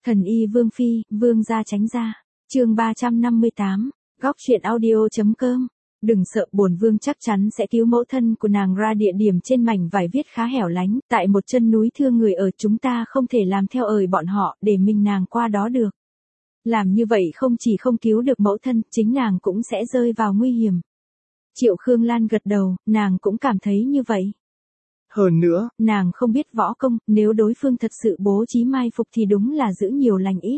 Thần y Vương Phi, Vương gia tránh ra. Chương 358, góc truyện audio.com. Đừng sợ, bổn vương chắc chắn sẽ cứu mẫu thân của nàng ra. Địa điểm trên mảnh vải viết khá hẻo lánh, tại một chân núi thương người ở, chúng ta không thể làm theo ời bọn họ để mình nàng qua đó được. Làm như vậy không chỉ không cứu được mẫu thân, chính nàng cũng sẽ rơi vào nguy hiểm. Triệu Khương Lan gật đầu, nàng cũng cảm thấy như vậy. Hơn nữa, nàng không biết võ công, nếu đối phương thật sự bố trí mai phục thì đúng là giữ nhiều lành ít.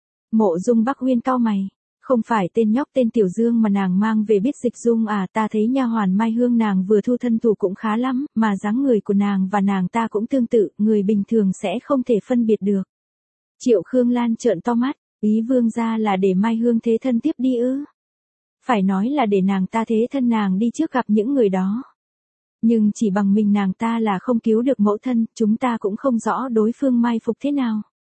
Mộ Dung Bắc Uyên cau mày, không phải tên nhóc tên Tiểu Dương mà nàng mang về biết dịch dung à? Ta thấy nha hoàn Mai Hương nàng vừa thu thân thủ cũng khá lắm, mà dáng người của nàng và nàng ta cũng tương tự, người bình thường sẽ không thể phân biệt được. Triệu Khương Lan trợn to mắt, ý vương gia là để Mai Hương thế thân tiếp đi ư? Phải nói là để nàng ta thế thân nàng đi trước gặp những người đó. Nhưng chỉ bằng mình nàng ta là không cứu được mẫu thân, chúng ta cũng không rõ đối phương mai phục thế nào.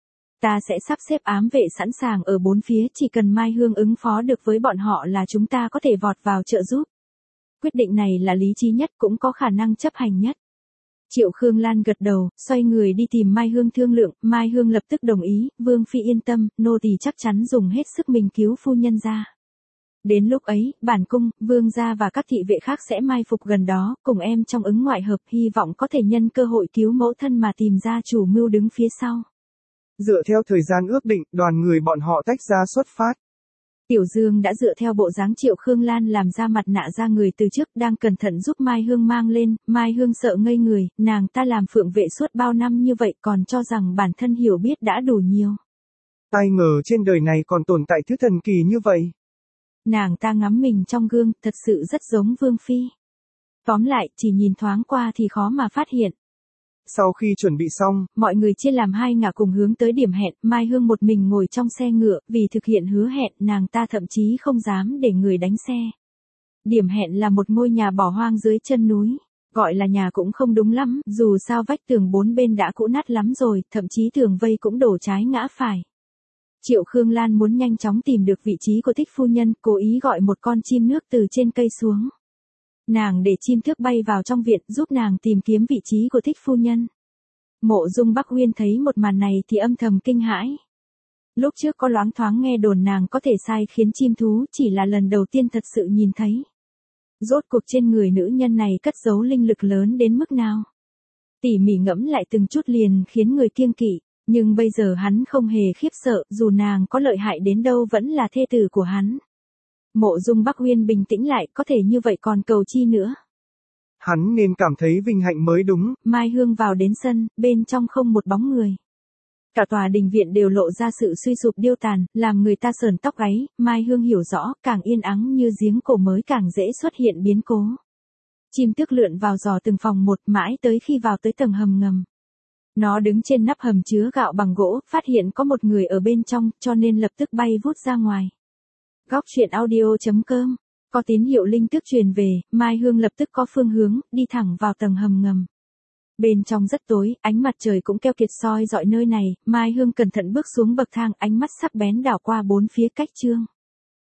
Ta sẽ sắp xếp ám vệ sẵn sàng ở bốn phía, chỉ cần Mai Hương ứng phó được với bọn họ là chúng ta có thể vọt vào trợ giúp. Quyết định này là lý trí nhất, cũng có khả năng chấp hành nhất. Triệu Khương Lan gật đầu, xoay người đi tìm Mai Hương thương lượng. Mai Hương lập tức đồng ý, Vương Phi yên tâm, nô tỳ chắc chắn dùng hết sức mình cứu phu nhân ra. Đến lúc ấy, bản cung, vương gia và các thị vệ khác sẽ mai phục gần đó, cùng em trong ứng ngoại hợp, hy vọng có thể nhân cơ hội cứu mẫu thân mà tìm ra chủ mưu đứng phía sau. Dựa theo thời gian ước định, đoàn người bọn họ tách ra xuất phát. Tiểu Dương đã dựa theo bộ dáng Triệu Khương Lan làm ra mặt nạ ra người từ trước, đang cẩn thận giúp Mai Hương mang lên. Mai Hương sợ ngây người, nàng ta làm phượng vệ suốt bao năm như vậy còn cho rằng bản thân hiểu biết đã đủ nhiều. Ai ngờ trên đời này còn tồn tại thứ thần kỳ như vậy. Nàng ta ngắm mình trong gương, thật sự rất giống Vương Phi. Tóm lại, chỉ nhìn thoáng qua thì khó mà phát hiện. Sau khi chuẩn bị xong, mọi người chia làm hai ngả cùng hướng tới điểm hẹn. Mai Hương một mình ngồi trong xe ngựa, vì thực hiện hứa hẹn, nàng ta thậm chí không dám để người đánh xe. Điểm hẹn là một ngôi nhà bỏ hoang dưới chân núi. Gọi là nhà cũng không đúng lắm, dù sao vách tường bốn bên đã cũ nát lắm rồi, thậm chí tường vây cũng đổ trái ngã phải. Triệu Khương Lan muốn nhanh chóng tìm được vị trí của Thích phu nhân, cố ý gọi một con chim nước từ trên cây xuống. Nàng để chim thước bay vào trong viện, giúp nàng tìm kiếm vị trí của Thích phu nhân. Mộ Dung Bắc Uyên thấy một màn này thì âm thầm kinh hãi. Lúc trước có loáng thoáng nghe đồn nàng có thể sai khiến chim thú, chỉ là lần đầu tiên thật sự nhìn thấy. Rốt cuộc trên người nữ nhân này cất giấu linh lực lớn đến mức nào? Tỉ mỉ ngẫm lại từng chút liền khiến người kiêng kỵ. Nhưng bây giờ hắn không hề khiếp sợ, dù nàng có lợi hại đến đâu vẫn là thê tử của hắn. Mộ Dung Bắc Uyên bình tĩnh lại, có thể như vậy còn cầu chi nữa. Hắn nên cảm thấy vinh hạnh mới đúng. Mai Hương vào đến sân, bên trong không một bóng người. Cả tòa đình viện đều lộ ra sự suy sụp điêu tàn, làm người ta sờn tóc gáy. Mai Hương hiểu rõ, càng yên ắng như giếng cổ mới càng dễ xuất hiện biến cố. Chim tước lượn vào dò từng phòng một, mãi tới khi vào tới tầng hầm ngầm. Nó đứng trên nắp hầm chứa gạo bằng gỗ, phát hiện có một người ở bên trong, cho nên lập tức bay vút ra ngoài. Góc truyện audio.com. Có tín hiệu linh tức truyền về, Mai Hương lập tức có phương hướng, đi thẳng vào tầng hầm ngầm. Bên trong rất tối, ánh mặt trời cũng keo kiệt soi dọi nơi này. Mai Hương cẩn thận bước xuống bậc thang, ánh mắt sắc bén đảo qua bốn phía cách trương.